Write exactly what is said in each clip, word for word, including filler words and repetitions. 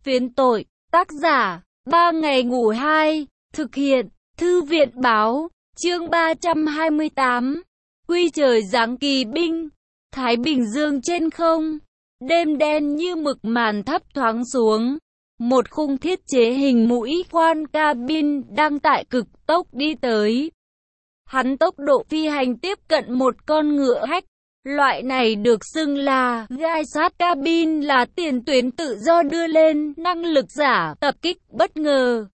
Phiến tội, tác giả, ba ngày ngủ hai, thực hiện, thư viện báo, chương ba trăm hai mươi tám, quy trời giáng kỳ binh, Thái Bình Dương trên không, đêm đen như mực màn thấp thoáng xuống, một khung thiết chế hình mũi khoan cabin đang tại cực tốc đi tới. Hắn tốc độ phi hành tiếp cận một con ngựa hách. Loại này được xưng là gai sát cabin là tiền tuyến tự do đưa lên năng lực giả tập kích bất ngờ.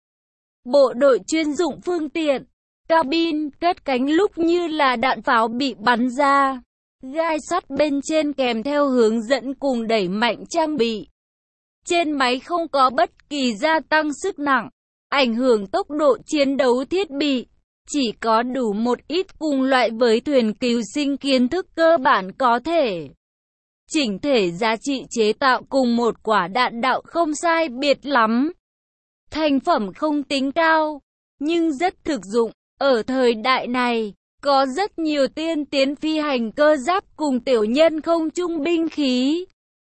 Bộ đội chuyên dụng phương tiện, cabin cất cánh lúc như là đạn pháo bị bắn ra. Gai sắt bên trên kèm theo hướng dẫn cùng đẩy mạnh trang bị. Trên máy không có bất kỳ gia tăng sức nặng, ảnh hưởng tốc độ chiến đấu thiết bị. Chỉ có đủ một ít cùng loại với thuyền cứu sinh kiến thức cơ bản có thể. Chỉnh thể giá trị chế tạo cùng một quả đạn đạo không sai biệt lắm. Thành phẩm không tính cao, nhưng rất thực dụng. Ở thời đại này, có rất nhiều tiên tiến phi hành cơ giáp cùng tiểu nhân không trung binh khí.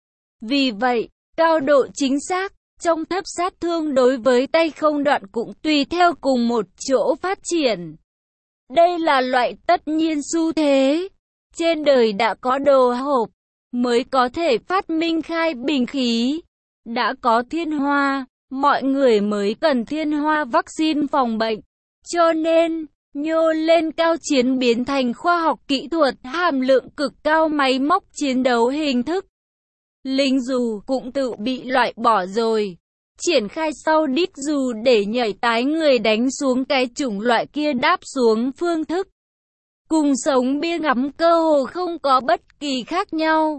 Vì vậy, cao độ chính xác trong thấp sát thương đối với tay không đoạn cũng tùy theo cùng một chỗ phát triển. Đây là loại tất nhiên xu thế. Trên đời đã có đồ hộp, mới có thể phát minh khai bình khí. Đã có thiên hoa, mọi người mới cần thiên hoa vaccine phòng bệnh. Cho nên, nhô lên cao chiến biến thành khoa học kỹ thuật hàm lượng cực cao máy móc chiến đấu hình thức. Lính dù cũng tự bị loại bỏ rồi. Triển khai sau đít dù để nhảy tái người đánh xuống cái chủng loại kia đáp xuống phương thức. Cùng sống bia ngắm cơ hồ không có bất kỳ khác nhau.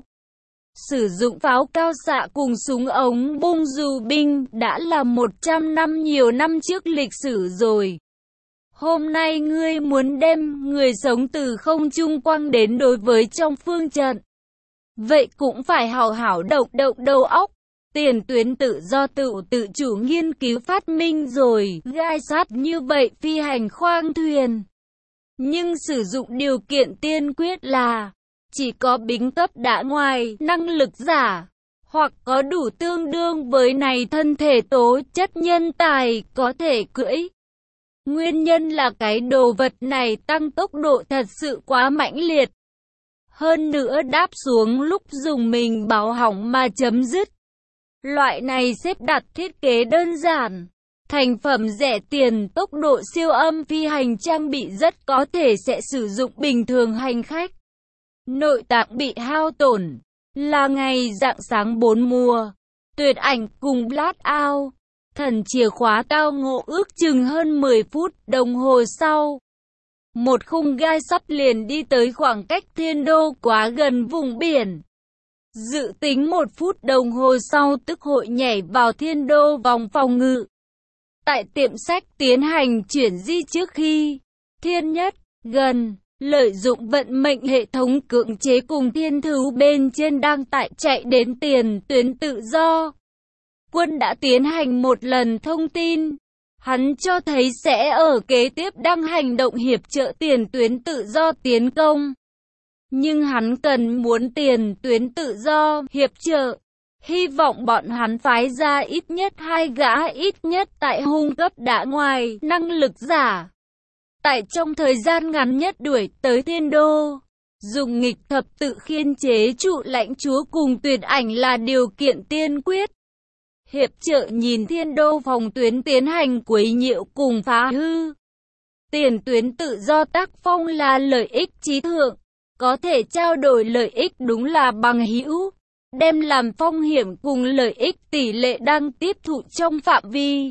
Sử dụng pháo cao xạ cùng súng ống bung dù binh đã là một trăm năm nhiều năm trước lịch sử rồi. Hôm nay ngươi muốn đem người sống từ không trung quăng đến đối với trong phương trận. Vậy cũng phải hào hảo động động đầu óc. Tiền tuyến tự do tự tự chủ nghiên cứu phát minh rồi, gai sát như vậy phi hành khoang thuyền. Nhưng sử dụng điều kiện tiên quyết là chỉ có binh cấp đã ngoài năng lực giả, hoặc có đủ tương đương với này thân thể tố chất nhân tài có thể cưỡi. Nguyên nhân là cái đồ vật này tăng tốc độ thật sự quá mãnh liệt. Hơn nữa đáp xuống lúc dùng mình báo hỏng mà chấm dứt. Loại này xếp đặt thiết kế đơn giản, thành phẩm rẻ tiền, tốc độ siêu âm phi hành trang bị rất có thể sẽ sử dụng bình thường hành khách. Nội tạng bị hao tổn, là ngày rạng sáng bốn mùa, tuyệt ảnh cùng Blast Out, thần chìa khóa cao ngộ ước chừng hơn mười phút đồng hồ sau. Một khung gai sắp liền đi tới khoảng cách thiên đô quá gần vùng biển. Dự tính một phút đồng hồ sau tức hội nhảy vào thiên đô vòng phòng ngự. Tại tiệm sách tiến hành chuyển di trước khi thiên nhất, gần, lợi dụng vận mệnh hệ thống cưỡng chế cùng thiên thú bên trên đang tại chạy đến tiền tuyến tự do. Quân đã tiến hành một lần thông tin. Hắn cho thấy sẽ ở kế tiếp đang hành động hiệp trợ tiền tuyến tự do tiến công. Nhưng hắn cần muốn tiền tuyến tự do hiệp trợ. Hy vọng bọn hắn phái ra ít nhất hai gã ít nhất tại hung cấp đã ngoài năng lực giả. Tại trong thời gian ngắn nhất đuổi tới thiên đô. Dùng nghịch thập tự khiên chế trụ lãnh chúa cùng tuyệt ảnh là điều kiện tiên quyết. Hiệp trợ nhìn thiên đô phòng tuyến tiến hành quấy nhiễu cùng phá hư. Tiền tuyến tự do tác phong là lợi ích chí thượng. Có thể trao đổi lợi ích đúng là bằng hữu, đem làm phong hiểm cùng lợi ích tỷ lệ đang tiếp thụ trong phạm vi.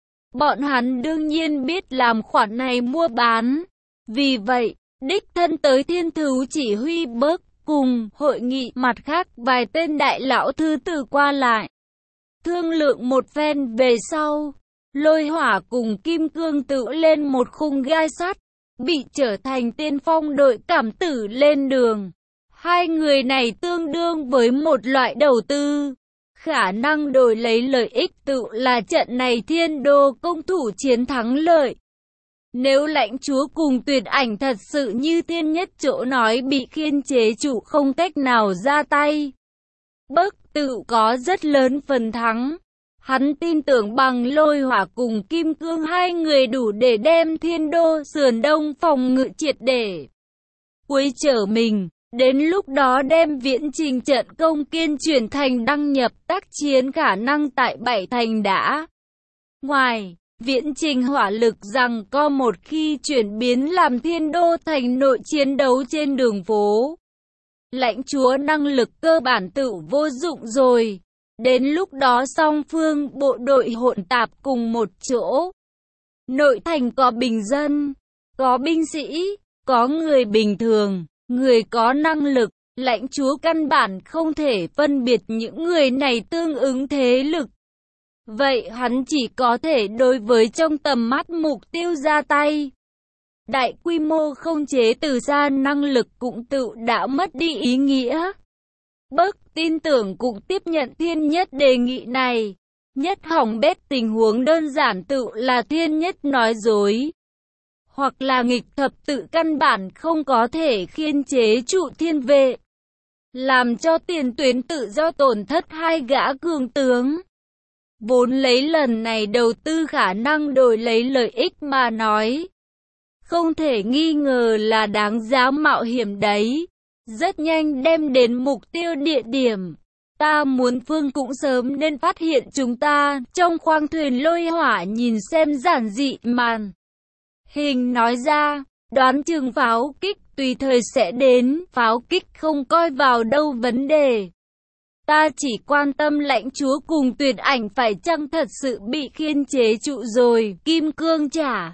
Bọn hắn đương nhiên biết làm khoản này mua bán. Vì vậy, đích thân tới thiên thú chỉ huy bớt cùng hội nghị mặt khác vài tên đại lão thứ từ qua lại. Thương lượng một phen về sau, Lôi Hỏa cùng Kim Cương tự lên một khung gai sắt. Bị trở thành tiên phong đội cảm tử lên đường. Hai người này tương đương với một loại đầu tư. Khả năng đổi lấy lợi ích tự là trận này thiên đô công thủ chiến thắng lợi. Nếu lãnh chúa cùng tuyệt ảnh thật sự như thiên nhất chỗ nói bị khiên chế trụ không cách nào ra tay, Bắc tự có rất lớn phần thắng. Hắn tin tưởng bằng Lôi Hỏa cùng Kim Cương hai người đủ để đem Thiên Đô sườn đông phòng ngự triệt để quấy trở mình. Đến lúc đó đem viễn trình trận công kiên chuyển thành đăng nhập tác chiến khả năng tại bảy thành đã. Ngoài viễn trình hỏa lực rằng co một khi chuyển biến làm Thiên Đô thành nội chiến đấu trên đường phố, lãnh chúa năng lực cơ bản tự vô dụng rồi. Đến lúc đó song phương bộ đội hỗn tạp cùng một chỗ. Nội thành có bình dân, có binh sĩ, có người bình thường, người có năng lực. Lãnh chúa căn bản không thể phân biệt những người này tương ứng thế lực. Vậy hắn chỉ có thể đối với trong tầm mắt mục tiêu ra tay. Đại quy mô không chế từ xa năng lực cũng tự đã mất đi ý nghĩa. Bớt tin tưởng cũng tiếp nhận Thiên Nhất đề nghị này. Nhất hỏng bét tình huống đơn giản tự là Thiên Nhất nói dối. Hoặc là nghịch thập tự căn bản không có thể khiên chế trụ thiên vệ. Làm cho tiền tuyến tự do tổn thất hai gã cường tướng. Vốn lấy lần này đầu tư khả năng đổi lấy lợi ích mà nói. Không thể nghi ngờ là đáng giá mạo hiểm đấy. Rất nhanh đem đến mục tiêu địa điểm. Ta muốn Phương cũng sớm nên phát hiện chúng ta. Trong khoang thuyền Lôi Hỏa nhìn xem giản dị màn hình nói ra, đoán chừng pháo kích tùy thời sẽ đến. Pháo kích không coi vào đâu vấn đề. Ta chỉ quan tâm lãnh chúa cùng Tuyệt Ảnh phải chăng thật sự bị khiên chế trụ rồi. Kim Cương trả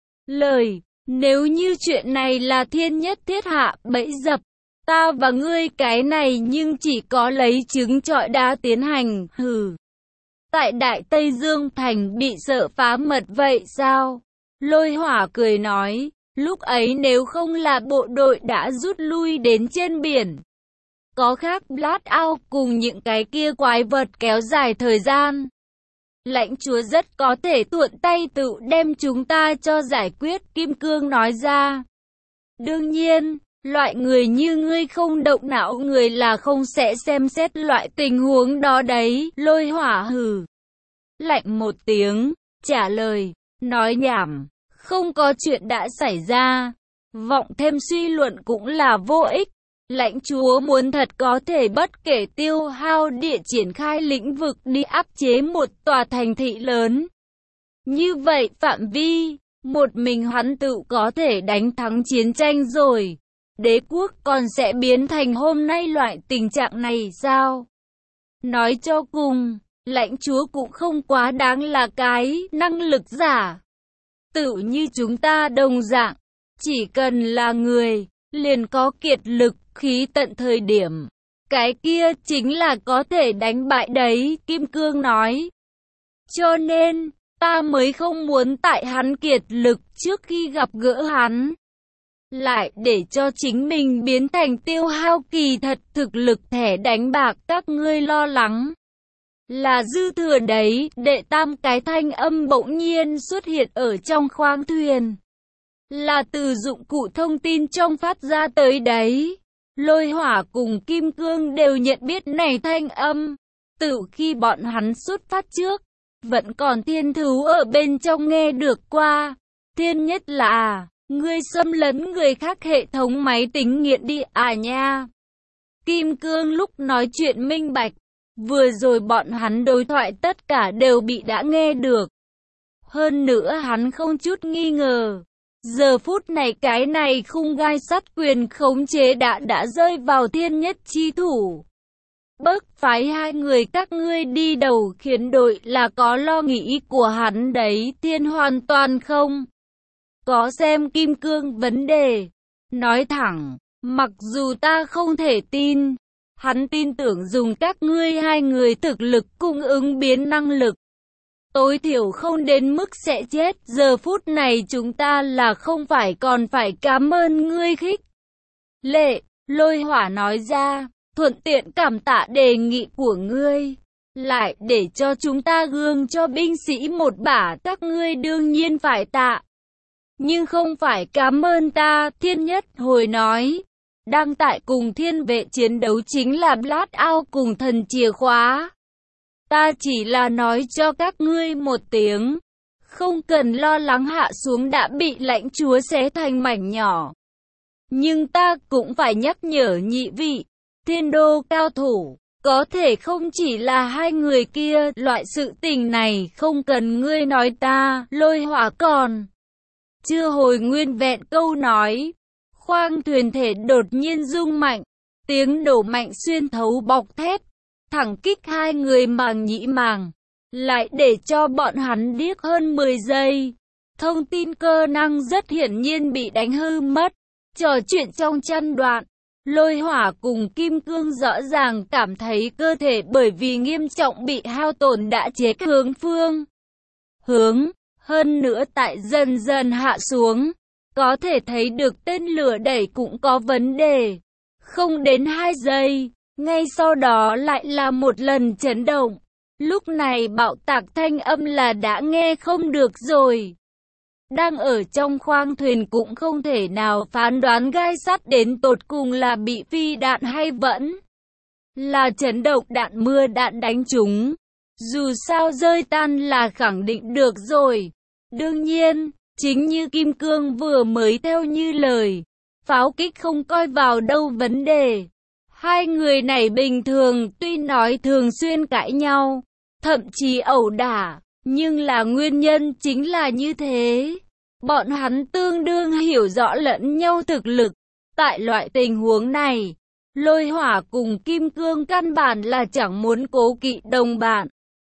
lời, nếu như chuyện này là Thiên Nhất thiết hạ bẫy dập, ta và ngươi cái này nhưng chỉ có lấy trứng trọi đá tiến hành, hừ. Tại Đại Tây Dương Thành bị sợ phá mật vậy sao? Lôi Hỏa cười nói, lúc ấy nếu không là bộ đội đã rút lui đến trên biển. Có khác Blackout cùng những cái kia quái vật kéo dài thời gian. Lãnh chúa rất có thể thuận tay tự đem chúng ta cho giải quyết, Kim Cương nói ra. Đương nhiên, loại người như ngươi không động não người là không sẽ xem xét loại tình huống đó đấy. Lôi Hỏa hừ lạnh một tiếng, trả lời, nói nhảm, không có chuyện đã xảy ra. Vọng thêm suy luận cũng là vô ích. Lãnh chúa muốn thật có thể bất kể tiêu hao địa triển khai lĩnh vực đi áp chế một tòa thành thị lớn. Như vậy phạm vi, một mình hắn tự có thể đánh thắng chiến tranh rồi. Đế quốc còn sẽ biến thành hôm nay loại tình trạng này sao? Nói cho cùng, lãnh chúa cũng không quá đáng là cái năng lực giả. Tự như chúng ta đồng dạng, chỉ cần là người, liền có kiệt lực, khí tận thời điểm. Cái kia chính là có thể đánh bại đấy, Kim Cương nói. Cho nên, ta mới không muốn tại hắn kiệt lực trước khi gặp gỡ hắn. Lại để cho chính mình biến thành tiêu hao kỳ thật thực lực thẻ đánh bạc các ngươi lo lắng. Là dư thừa đấy, đệ tam cái thanh âm bỗng nhiên xuất hiện ở trong khoang thuyền. Là từ dụng cụ thông tin trong phát ra tới đấy. Lôi Hỏa cùng Kim Cương đều nhận biết này thanh âm. Từ khi bọn hắn xuất phát trước, vẫn còn thiên thú ở bên trong nghe được qua. Thiên Nhất là, ngươi xâm lấn người khác hệ thống máy tính nghiện đi à nha. Kim Cương lúc nói chuyện minh bạch. Vừa rồi bọn hắn đối thoại tất cả đều bị đã nghe được. Hơn nữa hắn không chút nghi ngờ. Giờ phút này cái này khung gai sắt quyền khống chế đã đã rơi vào Thiên Nhất chi thủ. Bớt phái hai người các ngươi đi đầu khiến đội là có lo nghĩ của hắn đấy. Thiên hoàn toàn không có xem Kim Cương vấn đề. Nói thẳng, mặc dù ta không thể tin, hắn tin tưởng dùng các ngươi hai người thực lực cung ứng biến năng lực. Tối thiểu không đến mức sẽ chết. Giờ phút này chúng ta là không phải còn phải cảm ơn ngươi khích lệ. Lôi Hỏa nói ra, thuận tiện cảm tạ đề nghị của ngươi. Lại để cho chúng ta gương cho binh sĩ một bả, các ngươi đương nhiên phải tạ. Nhưng không phải cảm ơn ta. Thiên Nhất hồi nói, đang tại cùng thiên vệ chiến đấu chính là Blackout cùng thần chìa khóa. Ta chỉ là nói cho các ngươi một tiếng. Không cần lo lắng hạ xuống đã bị lãnh chúa xé thành mảnh nhỏ. Nhưng ta cũng phải nhắc nhở nhị vị, thiên đô cao thủ, có thể không chỉ là hai người kia, loại sự tình này không cần ngươi nói ta, Lôi Hỏa còn chưa hồi nguyên vẹn câu nói. Khoang thuyền thể đột nhiên rung mạnh, tiếng nổ mạnh xuyên thấu bọc thép, thẳng kích hai người màng nhĩ màng, lại để cho bọn hắn điếc hơn mười giây. Thông tin cơ năng rất hiển nhiên bị đánh hư mất. Trò chuyện trong chăn đoạn, Lôi Hỏa cùng Kim Cương rõ ràng cảm thấy cơ thể bởi vì nghiêm trọng bị hao tổn đã chết hướng phương hướng, hơn nữa tại dần dần hạ xuống, có thể thấy được tên lửa đẩy cũng có vấn đề. Không đến hai giây, ngay sau đó lại là một lần chấn động. Lúc này bạo tạc thanh âm là đã nghe không được rồi. Đang ở trong khoang thuyền cũng không thể nào phán đoán gai sắt đến tột cùng là bị phi đạn hay vẫn là chấn động đạn mưa đạn đánh trúng. Dù sao rơi tan là khẳng định được rồi. Đương nhiên, chính như Kim Cương vừa mới theo như lời, pháo kích không coi vào đâu vấn đề. Hai người này bình thường tuy nói thường xuyên cãi nhau, thậm chí ẩu đả, nhưng là nguyên nhân chính là như thế. Bọn hắn tương đương hiểu rõ lẫn nhau thực lực. Tại loại tình huống này, Lôi Hỏa cùng Kim Cương căn bản là chẳng muốn cố kỵ đồng bạn.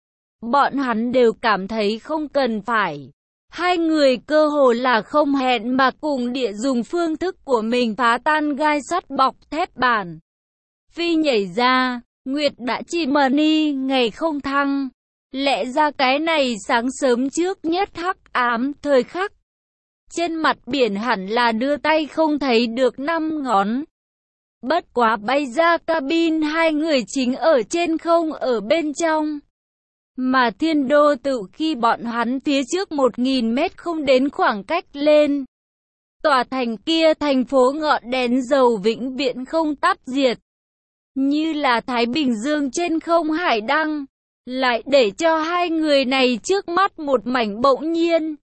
Bọn hắn đều cảm thấy không cần phải. Hai người cơ hồ là không hẹn mà cùng địa dùng phương thức của mình phá tan gai sắt bọc thép bản. Phi nhảy ra, Nguyệt đã chỉ mờ ni ngày không thăng. Lẽ ra cái này sáng sớm trước nhất hắc ám thời khắc. Trên mặt biển hẳn là đưa tay không thấy được năm ngón. Bất quá bay ra cabin hai người chính ở trên không ở bên trong. Mà thiên đô tự khi bọn hắn phía trước một nghìn mét không đến khoảng cách lên. Tòa thành kia thành phố ngọn đèn dầu vĩnh viễn không tắt diệt. Như là Thái Bình Dương trên không hải đăng. Lại để cho hai người này trước mắt một mảnh bỗng nhiên.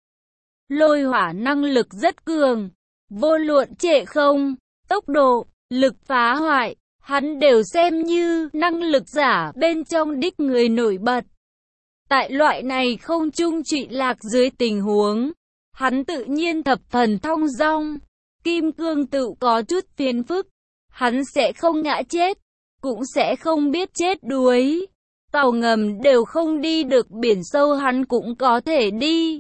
Lôi Hỏa năng lực rất cường. Vô luận trệ không, tốc độ, lực phá hoại, hắn đều xem như năng lực giả bên trong đích người nổi bật. Tại loại này không trung trụy lạc dưới tình huống, hắn tự nhiên thập phần thong dong. Kim Cương tự có chút phiền phức, hắn sẽ không ngã chết, cũng sẽ không biết chết đuối. Tàu ngầm đều không đi được biển sâu hắn cũng có thể đi.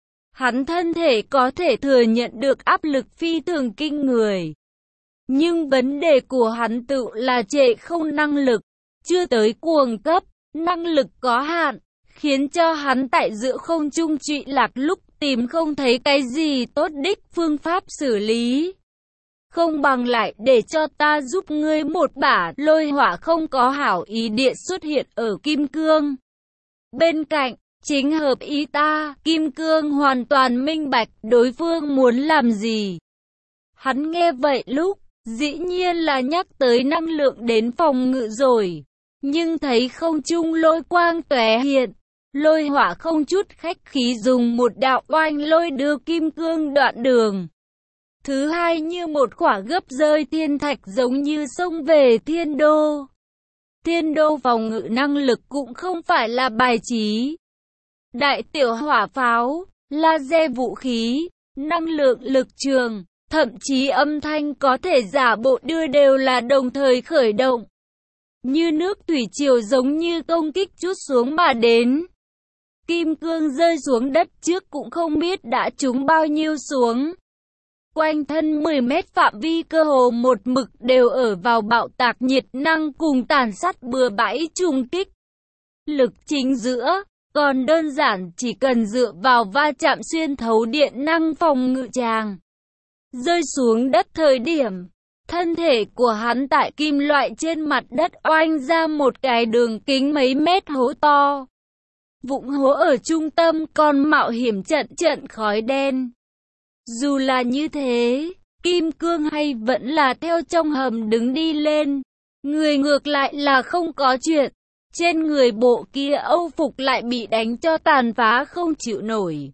Hắn thân thể có thể thừa nhận được áp lực phi thường kinh người. Nhưng vấn đề của hắn tự là trệ không năng lực, chưa tới cuồng cấp, năng lực có hạn, khiến cho hắn tại giữa không trung trụy lạc lúc tìm không thấy cái gì tốt đích phương pháp xử lý. Không bằng lại để cho ta giúp ngươi một bả. Lôi Hỏa không có hảo ý địa xuất hiện ở Kim Cương bên cạnh, chính hợp ý ta. Kim Cương hoàn toàn minh bạch đối phương muốn làm gì. Hắn nghe vậy lúc, dĩ nhiên là nhắc tới năng lượng đến phòng ngự rồi. Nhưng thấy không trung lôi quang tóe hiện, Lôi Hỏa không chút khách khí dùng một đạo oanh lôi đưa Kim Cương đoạn đường. Thứ hai như một quả gấp rơi thiên thạch giống như xông về thiên đô. Thiên đô phòng ngự năng lực cũng không phải là bài trí. Đại tiểu hỏa pháo, laser vũ khí, năng lượng lực trường, thậm chí âm thanh có thể giả bộ đưa đều là đồng thời khởi động. Như nước thủy triều giống như công kích trút xuống mà đến. Kim Cương rơi xuống đất trước cũng không biết đã trúng bao nhiêu xuống. Quanh thân mười mét phạm vi cơ hồ một mực đều ở vào bạo tạc nhiệt năng cùng tàn sát bừa bãi trùng kích. Lực chính giữa, còn đơn giản chỉ cần dựa vào va chạm xuyên thấu điện năng phòng ngự tràng. Rơi xuống đất thời điểm, thân thể của hắn tại kim loại trên mặt đất oanh ra một cái đường kính mấy mét hố to. Vũng hố ở trung tâm còn mạo hiểm trận trận khói đen. Dù là như thế, Kim Cương hay vẫn là theo trong hầm đứng đi lên. Người ngược lại là không có chuyện. trên người bộ kia âu phục lại bị đánh cho tàn phá không chịu nổi.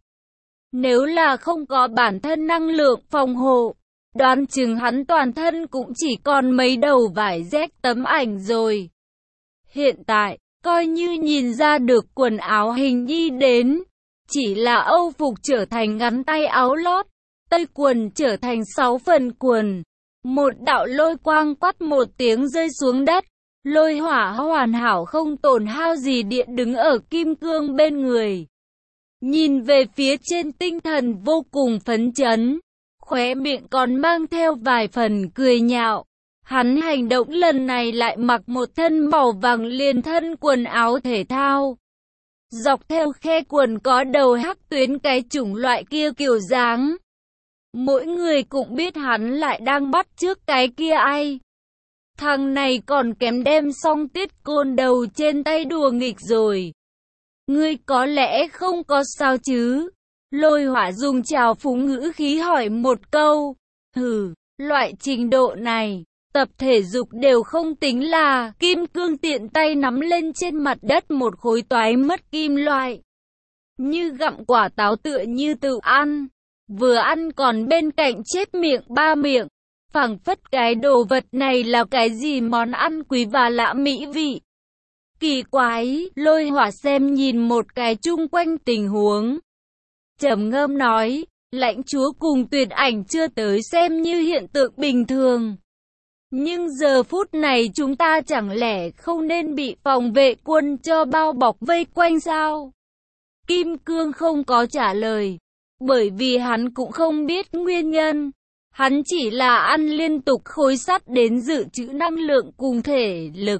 Nếu là không có bản thân năng lượng phòng hộ, đoán chừng hắn toàn thân cũng chỉ còn mấy đầu vải rách tấm ảnh rồi. Hiện tại, coi như nhìn ra được quần áo hình nhi đến, chỉ là âu phục trở thành ngắn tay áo lót, tây quần trở thành sáu phần quần. Một đạo lôi quang quát một tiếng rơi xuống đất, lôi hỏa hoàn hảo không tổn hao gì điện đứng ở kim cương bên người. Nhìn về phía trên tinh thần vô cùng phấn chấn, khóe miệng còn mang theo vài phần cười nhạo. Hắn hành động lần này lại mặc một thân màu vàng liền thân quần áo thể thao. Dọc theo khe quần có đầu hắc tuyến cái chủng loại kia kiểu dáng. Mỗi người cũng biết hắn lại đang bắt chước cái kia ai. Thằng này còn kém đem xong tiết côn đầu trên tay đùa nghịch rồi. Ngươi có lẽ không có sao chứ? Lôi hỏa dùng trào phúng ngữ khí hỏi một câu. Hừ, loại trình độ này, tập thể dục đều không tính là. Kim cương tiện tay nắm lên trên mặt đất một khối toái mất kim loại. Như gặm quả táo tựa như tự ăn. Vừa ăn còn bên cạnh chép miệng ba miệng. Phảng phất cái đồ vật này là cái gì món ăn quý và lạ mỹ vị. Kỳ quái, lôi hỏa xem nhìn một cái chung quanh tình huống. Trầm ngâm nói, lãnh chúa cùng tuyệt ảnh chưa tới xem như hiện tượng bình thường. Nhưng giờ phút này chúng ta chẳng lẽ không nên bị phòng vệ quân cho bao bọc vây quanh sao? Kim Cương không có trả lời, bởi vì hắn cũng không biết nguyên nhân. Hắn chỉ là ăn liên tục khối sắt đến dự trữ năng lượng cùng thể lực.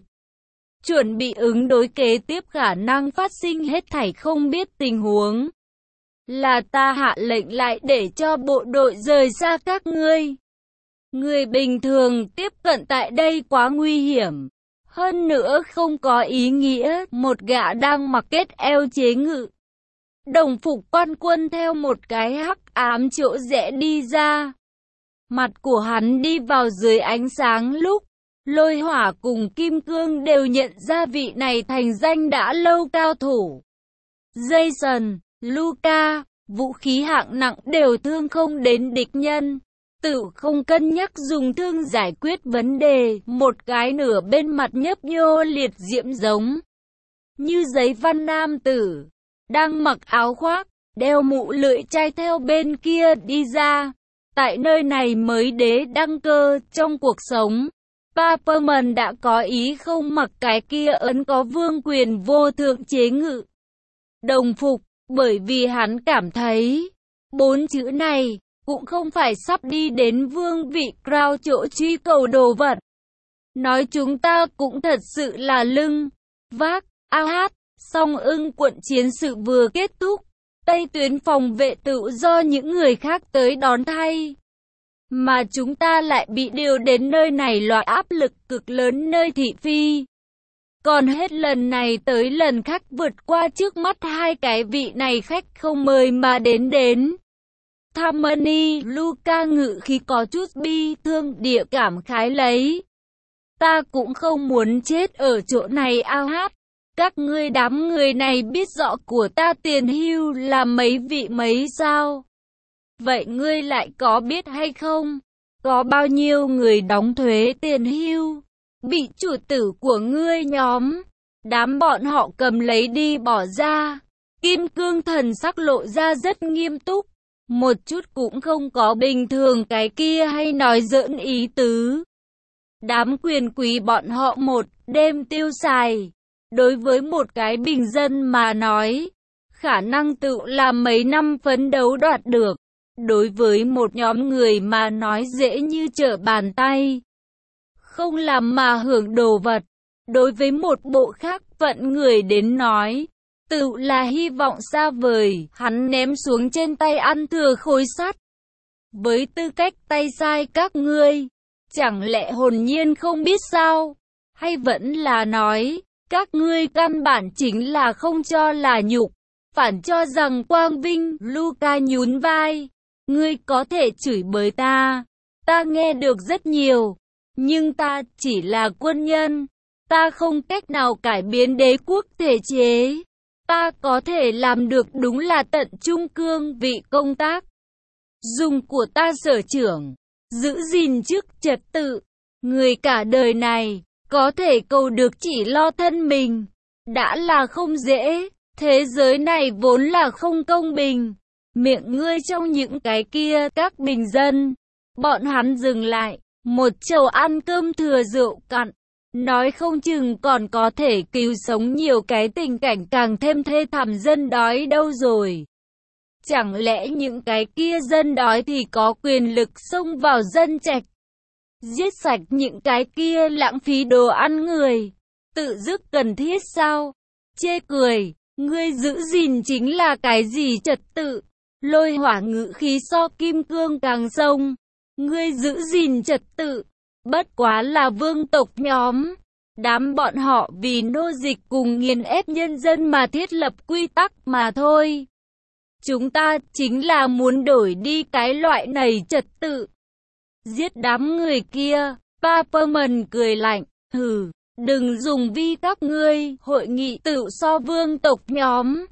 Chuẩn bị ứng đối kế tiếp khả năng phát sinh hết thảy không biết tình huống. Là ta hạ lệnh lại để cho bộ đội rời xa các ngươi. Người bình thường tiếp cận tại đây quá nguy hiểm. Hơn nữa không có ý nghĩa. Một gã đang mặc kết eo chế ngự đồng phục quan quân theo một cái hắc ám chỗ rẽ đi ra. Mặt của hắn đi vào dưới ánh sáng lúc Lôi hỏa cùng Kim Cương đều nhận ra vị này thành danh đã lâu cao thủ. Jason, Luca, vũ khí hạng nặng đều thương không đến địch nhân. Tự không cân nhắc dùng thương giải quyết vấn đề. Một cái nửa bên mặt nhấp nhô liệt diễm giống như giấy văn nam tử. Đang mặc áo khoác, đeo mũ lưỡi chai theo bên kia đi ra. Tại nơi này mới đế đăng cơ trong cuộc sống. Paperman đã có ý không mặc cái kia ấn có vương quyền vô thượng chế ngự đồng phục, bởi vì hắn cảm thấy bốn chữ này cũng không phải sắp đi đến vương vị crown chỗ truy cầu đồ vật. Nói chúng ta cũng thật sự là lưng vác a hát. Song ưng quận chiến sự vừa kết thúc, Tây tuyến phòng vệ tự do những người khác tới đón thay. Mà chúng ta lại bị điều đến nơi này loại áp lực cực lớn nơi thị phi. Còn hết lần này tới lần khác vượt qua trước mắt hai cái vị này khách không mời mà đến đến. Tammany, Luca ngự khi có chút bi thương địa cảm khái lấy. Ta cũng không muốn chết ở chỗ này ao hát. Các ngươi đám người này biết rõ của ta tiền hưu là mấy vị mấy sao? Vậy ngươi lại có biết hay không? Có bao nhiêu người đóng thuế tiền hưu? Bị chủ tử của ngươi nhóm. Đám bọn họ cầm lấy đi bỏ ra. Kim Cương thần sắc lộ ra rất nghiêm túc. Một chút cũng không có bình thường cái kia hay nói giỡn ý tứ. Đám quyền quý bọn họ một đêm tiêu xài. Đối với một cái bình dân mà nói, khả năng tự là mấy năm phấn đấu đoạt được. Đối với một nhóm người mà nói dễ như trở bàn tay. Không làm mà hưởng đồ vật. Đối với một bộ khác phận người đến nói, tự là hy vọng xa vời. Hắn ném xuống trên tay ăn thừa khối sắt. Với tư cách tay sai các ngươi, chẳng lẽ hồn nhiên không biết sao? Hay vẫn là nói, các ngươi căn bản chính là không cho là nhục, phản cho rằng quang vinh. Luca nhún vai. Ngươi có thể chửi bới ta, ta nghe được rất nhiều, nhưng ta chỉ là quân nhân, Ta không cách nào cải biến đế quốc thể chế. Ta có thể làm được đúng là tận trung cương vị công tác. Dùng của ta sở trưởng, giữ gìn chức trật tự. Người cả đời này, có thể cầu được chỉ lo thân mình. Đã là không dễ, thế giới này vốn là không công bình. Miệng ngươi trong những cái kia các bình dân. Bọn hắn dừng lại, một chầu ăn cơm thừa rượu cạn. Nói không chừng còn có thể cứu sống nhiều cái tình cảnh càng thêm thê thảm dân đói đâu rồi. Chẳng lẽ những cái kia dân đói thì có quyền lực xông vào dân trạch, giết sạch những cái kia lãng phí đồ ăn người, tự dứt cần thiết sao? Chê cười, ngươi giữ gìn chính là cái gì trật tự? Lôi hỏa ngữ khí so kim cương càng sông. Ngươi giữ gìn trật tự, bất quá là vương tộc nhóm. Đám bọn họ vì nô dịch cùng nghiền ép nhân dân mà thiết lập quy tắc mà thôi. Chúng ta chính là muốn đổi đi cái loại này trật tự. Giết đám người kia, Paperman cười lạnh, hừ, đừng dùng vi các ngươi, hội nghị tự so vương tộc nhóm.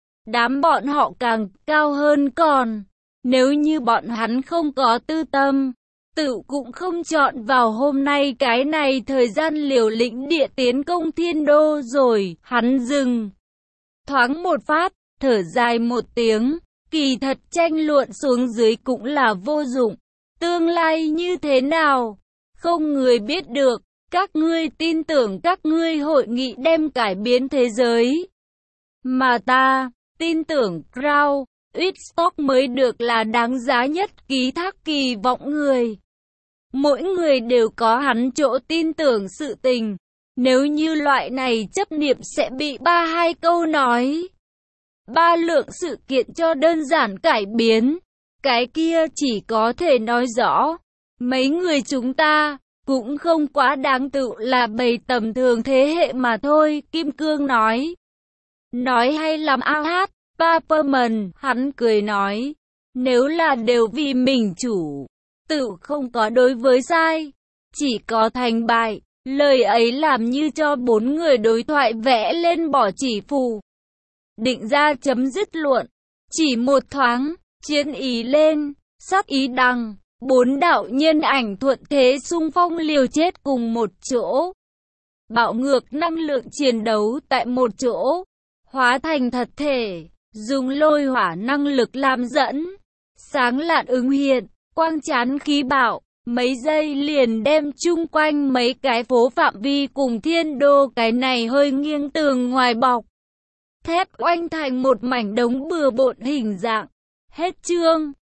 Đám bọn họ càng cao hơn còn, nếu như bọn hắn không có tư tâm, tự cũng không chọn vào hôm nay cái này thời gian liều lĩnh địa tiến công thiên đô rồi. Hắn dừng thoáng một phát, thở dài một tiếng, kỳ thật tranh luận xuống dưới cũng là vô dụng. Tương lai như thế nào, không người biết được. Các ngươi tin tưởng các ngươi hội nghị đem cải biến thế giới, mà ta tin tưởng Crown Whitstock mới được là đáng giá nhất ký thác kỳ vọng người. Mỗi người đều có hắn chỗ tin tưởng sự tình. Nếu như loại này chấp niệm sẽ bị ba hai câu nói, ba lượng sự kiện cho đơn giản cải biến, cái kia chỉ có thể nói rõ, mấy người chúng ta cũng không quá đáng tự là bầy tầm thường thế hệ mà thôi. Kim Cương nói. Nói hay làm ao hát, Paperman, hắn cười nói, nếu là đều vì mình chủ, tự không có đối với sai, chỉ có thành bại. Lời ấy làm như cho bốn người đối thoại vẽ lên bỏ chỉ phù. Định ra chấm dứt luận. Chỉ một thoáng, chiến ý lên, sắc ý đằng, bốn đạo nhân ảnh thuận thế xung phong liều chết cùng một chỗ. Bạo ngược năng lượng chiến đấu tại một chỗ, hóa thành thật thể, dùng lôi hỏa năng lực làm dẫn. Sáng lạn ứng hiện, quang chán khí bạo. Mấy giây liền đem chung quanh mấy cái phố phạm vi cùng thiên đô cái này hơi nghiêng tường ngoài bọc thép oanh thành một mảnh đống bừa bộn hình dạng. Hết chương.